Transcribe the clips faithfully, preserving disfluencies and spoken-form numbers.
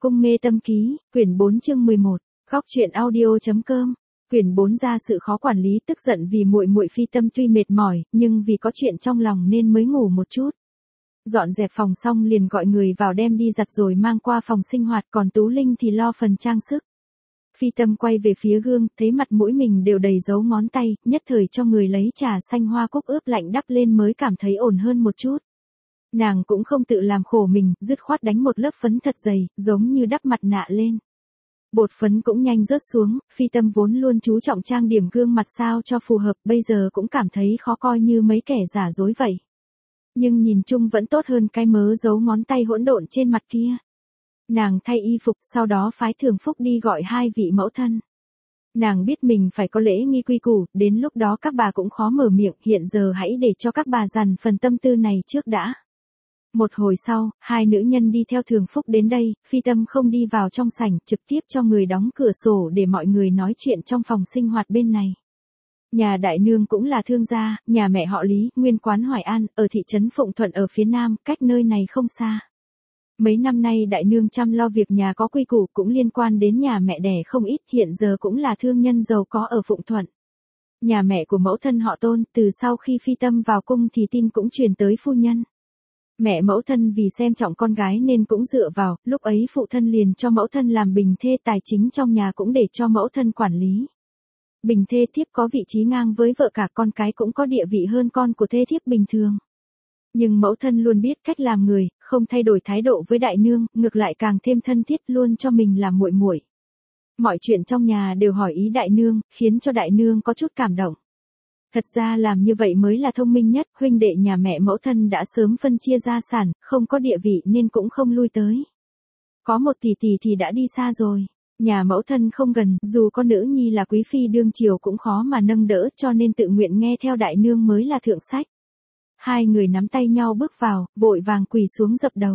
Cung mê tâm ký, quyển bốn chương mười một, góc truyện audio.com. Quyển bốn ra sự khó quản lý, tức giận vì muội muội Phi Tâm tuy mệt mỏi, nhưng vì có chuyện trong lòng nên mới ngủ một chút. Dọn dẹp phòng xong liền gọi người vào đem đi giặt rồi mang qua phòng sinh hoạt, còn Tú Linh thì lo phần trang sức. Phi Tâm quay về phía gương, thấy mặt mũi mình đều đầy dấu ngón tay, nhất thời cho người lấy trà xanh hoa cúc ướp lạnh đắp lên mới cảm thấy ổn hơn một chút. Nàng cũng không tự làm khổ mình, dứt khoát đánh một lớp phấn thật dày, giống như đắp mặt nạ lên. Bột phấn cũng nhanh rớt xuống, Phi Tâm vốn luôn chú trọng trang điểm gương mặt sao cho phù hợp, bây giờ cũng cảm thấy khó coi như mấy kẻ giả dối vậy. Nhưng nhìn chung vẫn tốt hơn cái mớ dấu ngón tay hỗn độn trên mặt kia. Nàng thay y phục, sau đó phái Thường Phúc đi gọi hai vị mẫu thân. Nàng biết mình phải có lễ nghi quy củ, đến lúc đó các bà cũng khó mở miệng, hiện giờ hãy để cho các bà dằn phần tâm tư này trước đã. Một hồi sau, hai nữ nhân đi theo Thường Phúc đến đây, Phi Tâm không đi vào trong sảnh, trực tiếp cho người đóng cửa sổ để mọi người nói chuyện trong phòng sinh hoạt bên này. Nhà đại nương cũng là thương gia, nhà mẹ họ Lý, nguyên quán Hoài An, ở thị trấn Phụng Thuận ở phía nam, cách nơi này không xa. Mấy năm nay đại nương chăm lo việc nhà có quy củ, cũng liên quan đến nhà mẹ đẻ không ít, hiện giờ cũng là thương nhân giàu có ở Phụng Thuận. Nhà mẹ của mẫu thân họ Tôn, từ sau khi Phi Tâm vào cung thì tin cũng truyền tới phu nhân. Mẹ mẫu thân vì xem trọng con gái nên cũng dựa vào, lúc ấy phụ thân liền cho mẫu thân làm bình thê, tài chính trong nhà cũng để cho mẫu thân quản lý. Bình thê thiếp có vị trí ngang với vợ cả, con cái cũng có địa vị hơn con của thê thiếp bình thường. Nhưng mẫu thân luôn biết cách làm người, không thay đổi thái độ với đại nương, ngược lại càng thêm thân thiết, luôn cho mình làm muội muội. Mọi chuyện trong nhà đều hỏi ý đại nương, khiến cho đại nương có chút cảm động. Thật ra làm như vậy mới là thông minh nhất, huynh đệ nhà mẹ mẫu thân đã sớm phân chia gia sản, không có địa vị nên cũng không lui tới. Có một tỷ tỷ thì đã đi xa rồi. Nhà mẫu thân không gần, dù có nữ nhi là quý phi đương triều cũng khó mà nâng đỡ, cho nên tự nguyện nghe theo đại nương mới là thượng sách. Hai người nắm tay nhau bước vào, vội vàng quỳ xuống dập đầu.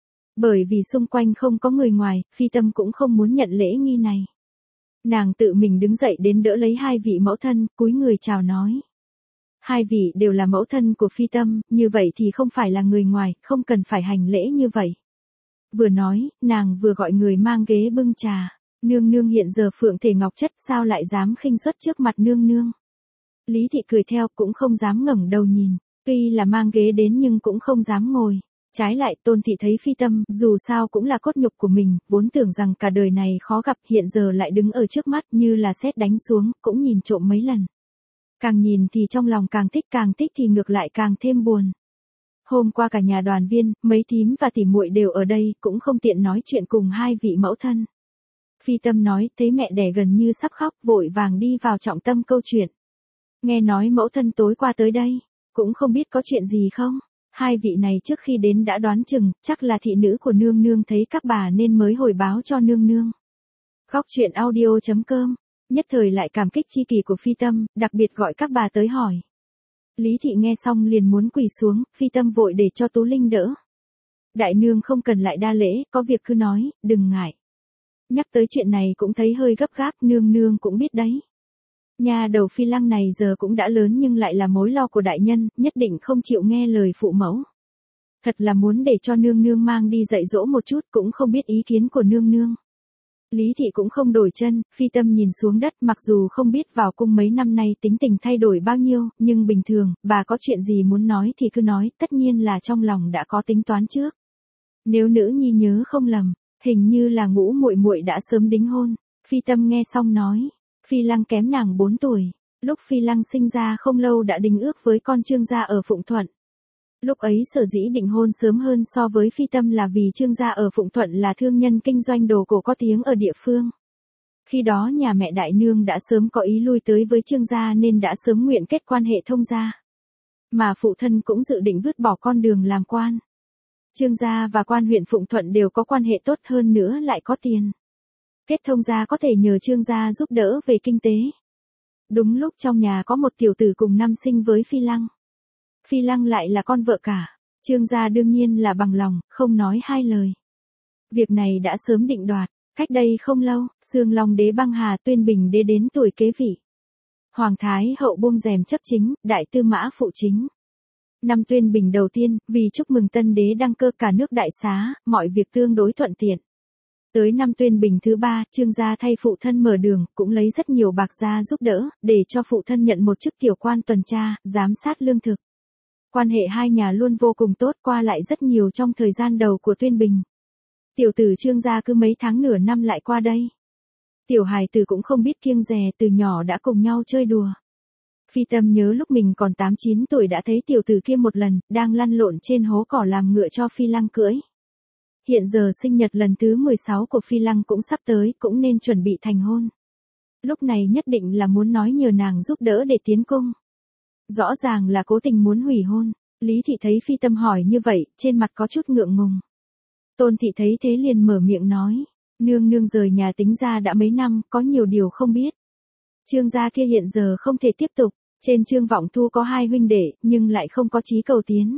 Bởi vì xung quanh không có người ngoài, Phi Tâm cũng không muốn nhận lễ nghi này. Nàng tự mình đứng dậy đến đỡ lấy hai vị mẫu thân, cúi người chào nói. Hai vị đều là mẫu thân của Phi Tâm, như vậy thì không phải là người ngoài, không cần phải hành lễ như vậy. Vừa nói, nàng vừa gọi người mang ghế bưng trà. Nương nương hiện giờ phượng thể ngọc chất, sao lại dám khinh suất trước mặt nương nương. Lý thị cười theo, cũng không dám ngẩng đầu nhìn. Tuy là mang ghế đến nhưng cũng không dám ngồi. Trái lại Tôn thị thấy Phi Tâm, dù sao cũng là cốt nhục của mình, vốn tưởng rằng cả đời này khó gặp, hiện giờ lại đứng ở trước mắt như là sét đánh xuống, cũng nhìn trộm mấy lần. Càng nhìn thì trong lòng càng thích, càng thích thì ngược lại càng thêm buồn. Hôm qua cả nhà đoàn viên, mấy thím và tỉ muội đều ở đây, cũng không tiện nói chuyện cùng hai vị mẫu thân. Phi Tâm nói, thấy mẹ đẻ gần như sắp khóc, vội vàng đi vào trọng tâm câu chuyện. Nghe nói mẫu thân tối qua tới đây, cũng không biết có chuyện gì không. Hai vị này trước khi đến đã đoán chừng, chắc là thị nữ của nương nương thấy các bà nên mới hồi báo cho nương nương. Góc truyện audio.com, nhất thời lại cảm kích chi kỳ của Phi Tâm, đặc biệt gọi các bà tới hỏi. Lý thị nghe xong liền muốn quỳ xuống, Phi Tâm vội để cho Tú Linh đỡ. Đại nương không cần lại đa lễ, có việc cứ nói, đừng ngại. Nhắc tới chuyện này cũng thấy hơi gấp gáp, nương nương cũng biết đấy. Nhà đầu Phi Lăng này giờ cũng đã lớn nhưng lại là mối lo của đại nhân, nhất định không chịu nghe lời phụ mẫu. Thật là muốn để cho nương nương mang đi dạy dỗ một chút, cũng không biết ý kiến của nương nương. Lý thị cũng không đổi chân, Phi Tâm nhìn xuống đất, mặc dù không biết vào cung mấy năm nay tính tình thay đổi bao nhiêu, nhưng bình thường, bà có chuyện gì muốn nói thì cứ nói, tất nhiên là trong lòng đã có tính toán trước. Nếu nữ nhi nhớ không lầm, hình như là Ngũ muội muội đã sớm đính hôn. Phi Tâm nghe xong nói, Phi Lăng kém nàng bốn tuổi, lúc Phi Lăng sinh ra không lâu đã đính ước với con Trương gia ở Phụng Thuận. Lúc ấy sở dĩ định hôn sớm hơn so với Phi Tâm là vì Trương gia ở Phụng Thuận là thương nhân kinh doanh đồ cổ có tiếng ở địa phương. Khi đó nhà mẹ đại nương đã sớm có ý lui tới với Trương gia nên đã sớm nguyện kết quan hệ thông gia. Mà phụ thân cũng dự định vứt bỏ con đường làm quan. Trương gia và quan huyện Phụng Thuận đều có quan hệ tốt, hơn nữa lại có tiền. Kết thông gia có thể nhờ Trương gia giúp đỡ về kinh tế. Đúng lúc trong nhà có một tiểu tử cùng năm sinh với Phi Lăng. Phi Lăng lại là con vợ cả. Trương gia đương nhiên là bằng lòng, không nói hai lời. Việc này đã sớm định đoạt. Cách đây không lâu, Xương Long đế băng hà, Tuyên Bình đế đến tuổi kế vị. Hoàng thái hậu buông rèm chấp chính, đại tư mã phụ chính. Năm Tuyên Bình đầu tiên, vì chúc mừng tân đế đăng cơ cả nước đại xá, mọi việc tương đối thuận tiện. Tới năm tuyên bình thứ ba, Trương gia thay phụ thân mở đường, cũng lấy rất nhiều bạc ra giúp đỡ, để cho phụ thân nhận một chức tiểu quan tuần tra, giám sát lương thực. Quan hệ hai nhà luôn vô cùng tốt, qua lại rất nhiều trong thời gian đầu của tuyên bình. Tiểu tử Trương gia cứ mấy tháng nửa năm lại qua đây. Tiểu hài tử cũng không biết kiêng dè, từ nhỏ đã cùng nhau chơi đùa. Phi Tâm nhớ lúc mình còn tám chín tuổi đã thấy tiểu tử kia một lần, đang lăn lộn trên hố cỏ làm ngựa cho Phi Lăng cưỡi. Hiện giờ sinh nhật lần thứ mười sáu của Phi Lăng cũng sắp tới, cũng nên chuẩn bị thành hôn. Lúc này nhất định là muốn nói nhờ nàng giúp đỡ để tiến cung. Rõ ràng là cố tình muốn hủy hôn. Lý Thị thấy Phi Tâm hỏi như vậy, trên mặt có chút ngượng ngùng. Tôn Thị thấy thế liền mở miệng nói, nương nương rời nhà tính ra đã mấy năm, có nhiều điều không biết. Trương gia kia hiện giờ không thể tiếp tục, trên Trương Vọng Thu có hai huynh đệ, nhưng lại không có chí cầu tiến.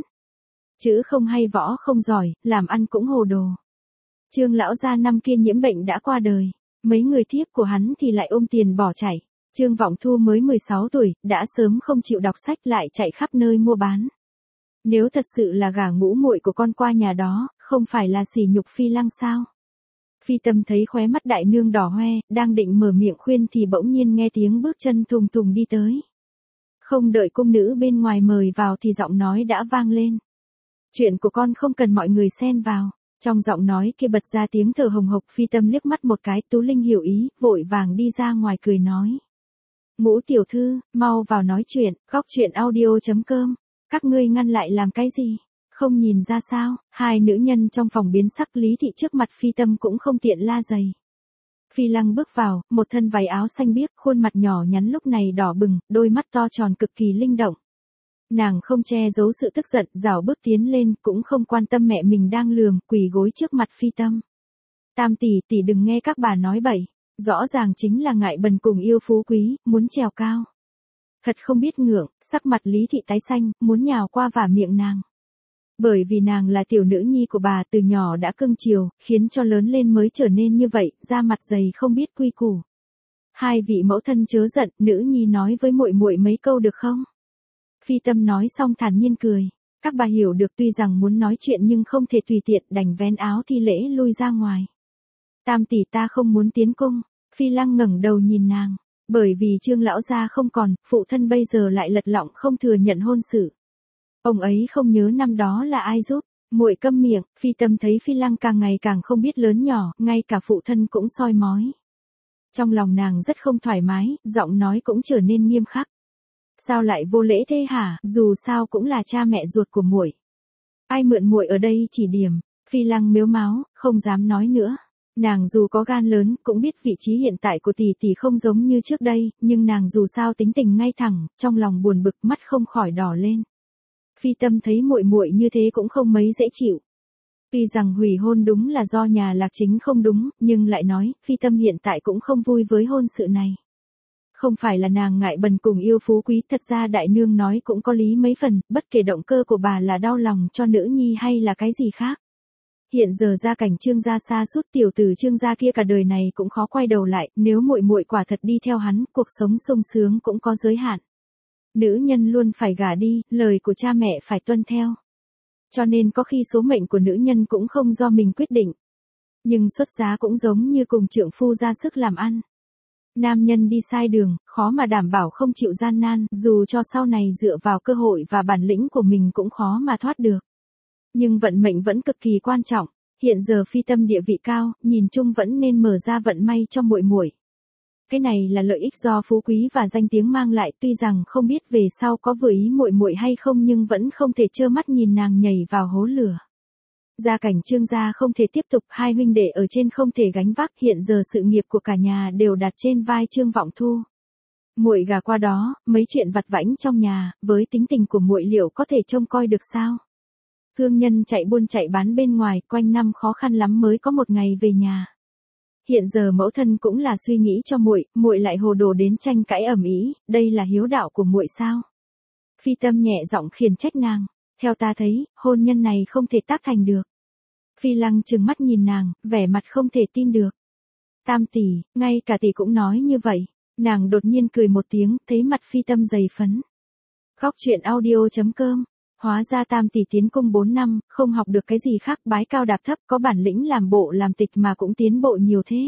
Chữ không hay võ không giỏi, làm ăn cũng hồ đồ. Trương lão gia năm kia nhiễm bệnh đã qua đời, mấy người thiếp của hắn thì lại ôm tiền bỏ chạy. Trương Vọng Thu mới mười sáu tuổi, đã sớm không chịu đọc sách lại chạy khắp nơi mua bán. Nếu thật sự là gả ngũ muội của con qua nhà đó, không phải là sỉ nhục Phi Lăng sao? Phi Tâm thấy khóe mắt đại nương đỏ hoe, đang định mở miệng khuyên thì bỗng nhiên nghe tiếng bước chân thùng thùng đi tới. Không đợi cung nữ bên ngoài mời vào thì giọng nói đã vang lên. Chuyện của con không cần mọi người xen vào. Trong giọng nói kia bật ra tiếng thở hồng hộc. Phi Tâm liếc mắt một cái, Tú Linh hiểu ý, vội vàng đi ra ngoài cười nói. Ngũ tiểu thư, mau vào nói chuyện, góc chuyện audio chấm com. Các ngươi ngăn lại làm cái gì? Không nhìn ra sao? Hai nữ nhân trong phòng biến sắc. Lý Thị trước mặt Phi Tâm cũng không tiện la giày. Phi Lăng bước vào, một thân váy áo xanh biếc, khuôn mặt nhỏ nhắn lúc này đỏ bừng, đôi mắt to tròn cực kỳ linh động. Nàng không che giấu sự tức giận, rảo bước tiến lên, cũng không quan tâm mẹ mình đang lườm, quỳ gối trước mặt Phi Tâm. Tam tỷ, tỷ đừng nghe các bà nói bậy, rõ ràng chính là ngại bần cùng yêu phú quý, muốn trèo cao. Thật không biết ngượng, sắc mặt Lý Thị tái xanh, muốn nhào qua vả miệng nàng. Bởi vì nàng là tiểu nữ nhi của bà, từ nhỏ đã cưng chiều, khiến cho lớn lên mới trở nên như vậy, da mặt dày không biết quy củ. Hai vị mẫu thân chớ giận, nữ nhi nói với muội muội mấy câu được không? Phi Tâm nói xong thản nhiên cười. Các bà hiểu được, tuy rằng muốn nói chuyện nhưng không thể tùy tiện, đành vén áo thi lễ lui ra ngoài. Tam tỷ, ta không muốn tiến cung. Phi Lăng ngẩng đầu nhìn nàng. Bởi vì Trương lão gia không còn, phụ thân bây giờ lại lật lọng không thừa nhận hôn sự. Ông ấy không nhớ năm đó là ai giúp. Muội câm miệng. Phi Tâm thấy Phi Lăng càng ngày càng không biết lớn nhỏ, ngay cả phụ thân cũng soi mói. Trong lòng nàng rất không thoải mái, giọng nói cũng trở nên nghiêm khắc. Sao lại vô lễ thế hả? Dù sao cũng là cha mẹ ruột của muội. Ai mượn muội ở đây chỉ điểm. Phi Lăng mếu máo, không dám nói nữa. Nàng dù có gan lớn, cũng biết vị trí hiện tại của tỷ tỷ không giống như trước đây, nhưng nàng dù sao tính tình ngay thẳng, trong lòng buồn bực, mắt không khỏi đỏ lên. Phi Tâm thấy muội muội như thế cũng không mấy dễ chịu. Tuy rằng hủy hôn đúng là do nhà Lạc Chính không đúng, nhưng lại nói, Phi Tâm hiện tại cũng không vui với hôn sự này. Không phải là nàng ngại bần cùng yêu phú quý, thật ra đại nương nói cũng có lý mấy phần, bất kể động cơ của bà là đau lòng cho nữ nhi hay là cái gì khác. Hiện giờ gia cảnh Trương gia xa sút, tiểu tử Trương gia kia cả đời này cũng khó quay đầu lại, nếu muội muội quả thật đi theo hắn, cuộc sống sung sướng cũng có giới hạn. Nữ nhân luôn phải gả đi, lời của cha mẹ phải tuân theo. Cho nên có khi số mệnh của nữ nhân cũng không do mình quyết định. Nhưng xuất giá cũng giống như cùng trượng phu ra sức làm ăn. Nam nhân đi sai đường, khó mà đảm bảo không chịu gian nan, dù cho sau này dựa vào cơ hội và bản lĩnh của mình cũng khó mà thoát được. Nhưng vận mệnh vẫn cực kỳ quan trọng, hiện giờ Phi Tâm địa vị cao, nhìn chung vẫn nên mở ra vận may cho muội muội. Cái này là lợi ích do phú quý và danh tiếng mang lại, tuy rằng không biết về sau có vừa ý muội muội hay không, nhưng vẫn không thể trơ mắt nhìn nàng nhảy vào hố lửa. Gia cảnh Trương gia không thể tiếp tục, hai huynh đệ ở trên không thể gánh vác, hiện giờ sự nghiệp của cả nhà đều đặt trên vai Trương Vọng Thu. Muội gả qua đó, mấy chuyện vặt vãnh trong nhà, với tính tình của muội liệu có thể trông coi được sao? Thương nhân chạy buôn chạy bán bên ngoài, quanh năm khó khăn lắm mới có một ngày về nhà. Hiện giờ mẫu thân cũng là suy nghĩ cho muội, muội lại hồ đồ đến tranh cãi ầm ĩ, đây là hiếu đạo của muội sao? Phi Tâm nhẹ giọng khiển trách nàng, theo ta thấy, hôn nhân này không thể tác thành được. Phi Lăng trừng mắt nhìn nàng, vẻ mặt không thể tin được. Tam tỷ, ngay cả tỷ cũng nói như vậy. Nàng đột nhiên cười một tiếng, thấy mặt Phi Tâm dày phấn. Góc chuyện audio chấm com Hóa ra Tam tỷ tiến cung bốn năm, không học được cái gì khác, bái cao đạp thấp, có bản lĩnh làm bộ làm tịch mà cũng tiến bộ nhiều thế.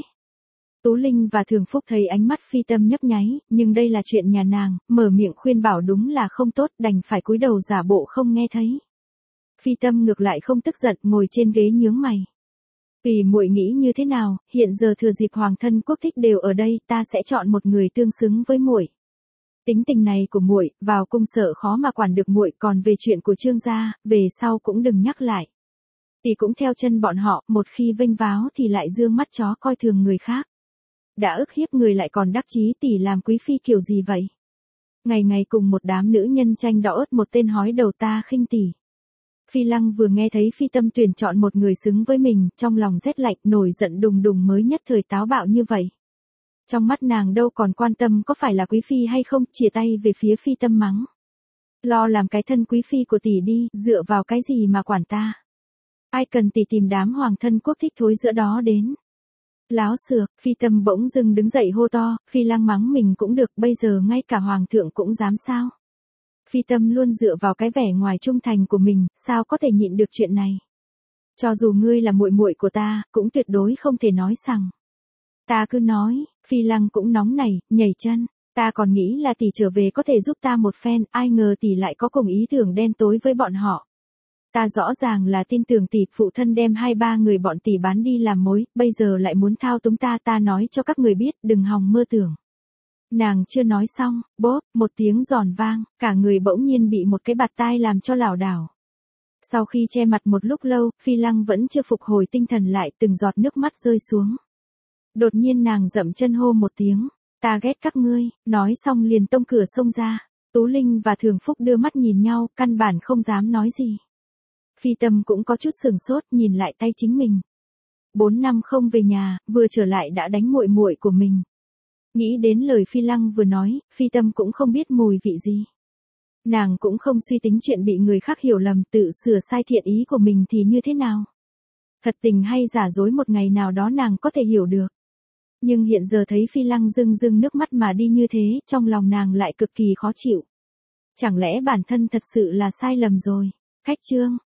Tú Linh và Thường Phúc thấy ánh mắt Phi Tâm nhấp nháy, nhưng đây là chuyện nhà nàng, mở miệng khuyên bảo đúng là không tốt, đành phải cúi đầu giả bộ không nghe thấy. Phi Tâm ngược lại không tức giận, ngồi trên ghế nhướng mày. Tùy muội nghĩ như thế nào, hiện giờ thừa dịp hoàng thân quốc thích đều ở đây, ta sẽ chọn một người tương xứng với muội. Tính tình này của muội, vào cung sợ khó mà quản được muội, còn về chuyện của Trương gia, về sau cũng đừng nhắc lại. Tỷ cũng theo chân bọn họ, một khi vênh váo thì lại dương mắt chó coi thường người khác. Đã ức hiếp người lại còn đắc chí tỷ làm quý phi kiểu gì vậy? Ngày ngày cùng một đám nữ nhân tranh đỏ ớt một tên hói đầu ta khinh tỷ. Phi Lăng vừa nghe thấy Phi Tâm tuyển chọn một người xứng với mình, trong lòng rét lạnh, nổi giận đùng đùng mới nhất thời táo bạo như vậy. Trong mắt nàng đâu còn quan tâm có phải là quý phi hay không, chìa tay về phía Phi Tâm mắng. Lo làm cái thân quý phi của tỷ đi, dựa vào cái gì mà quản ta? Ai cần tỷ tìm đám hoàng thân quốc thích thối giữa đó đến? Láo xược, Phi Tâm bỗng dưng đứng dậy hô to, Phi Lăng mắng mình cũng được, bây giờ ngay cả hoàng thượng cũng dám sao? Phi Tâm luôn dựa vào cái vẻ ngoài trung thành của mình, sao có thể nhịn được chuyện này? Cho dù ngươi là muội muội của ta, cũng tuyệt đối không thể nói rằng. Ta cứ nói, Phi Lăng cũng nóng nảy, nhảy chân, ta còn nghĩ là tỷ trở về có thể giúp ta một phen, ai ngờ tỷ lại có cùng ý tưởng đen tối với bọn họ. Ta rõ ràng là tin tưởng tỷ, phụ thân đem hai ba người bọn tỷ bán đi làm mối, bây giờ lại muốn thao túng ta, ta nói cho các người biết, đừng hòng mơ tưởng. Nàng chưa nói xong, bốp, một tiếng giòn vang, cả người bỗng nhiên bị một cái bạt tai làm cho lảo đảo. Sau khi che mặt một lúc lâu, Phi Lăng vẫn chưa phục hồi tinh thần lại, từng giọt nước mắt rơi xuống. Đột nhiên nàng dậm chân hô một tiếng, ta ghét các ngươi, nói xong liền tông cửa xông ra. Tú Linh và Thường Phúc đưa mắt nhìn nhau, căn bản không dám nói gì. Phi Tâm cũng có chút sừng sốt, nhìn lại tay chính mình. Bốn năm không về nhà, vừa trở lại đã đánh muội muội của mình. Nghĩ đến lời Phi Lăng vừa nói, Phi Tâm cũng không biết mùi vị gì. Nàng cũng không suy tính chuyện bị người khác hiểu lầm, tự sửa sai thiện ý của mình thì như thế nào. Thật tình hay giả dối một ngày nào đó nàng có thể hiểu được. Nhưng hiện giờ thấy Phi Lăng rưng rưng nước mắt mà đi như thế, trong lòng nàng lại cực kỳ khó chịu. Chẳng lẽ bản thân thật sự là sai lầm rồi? Khách chương.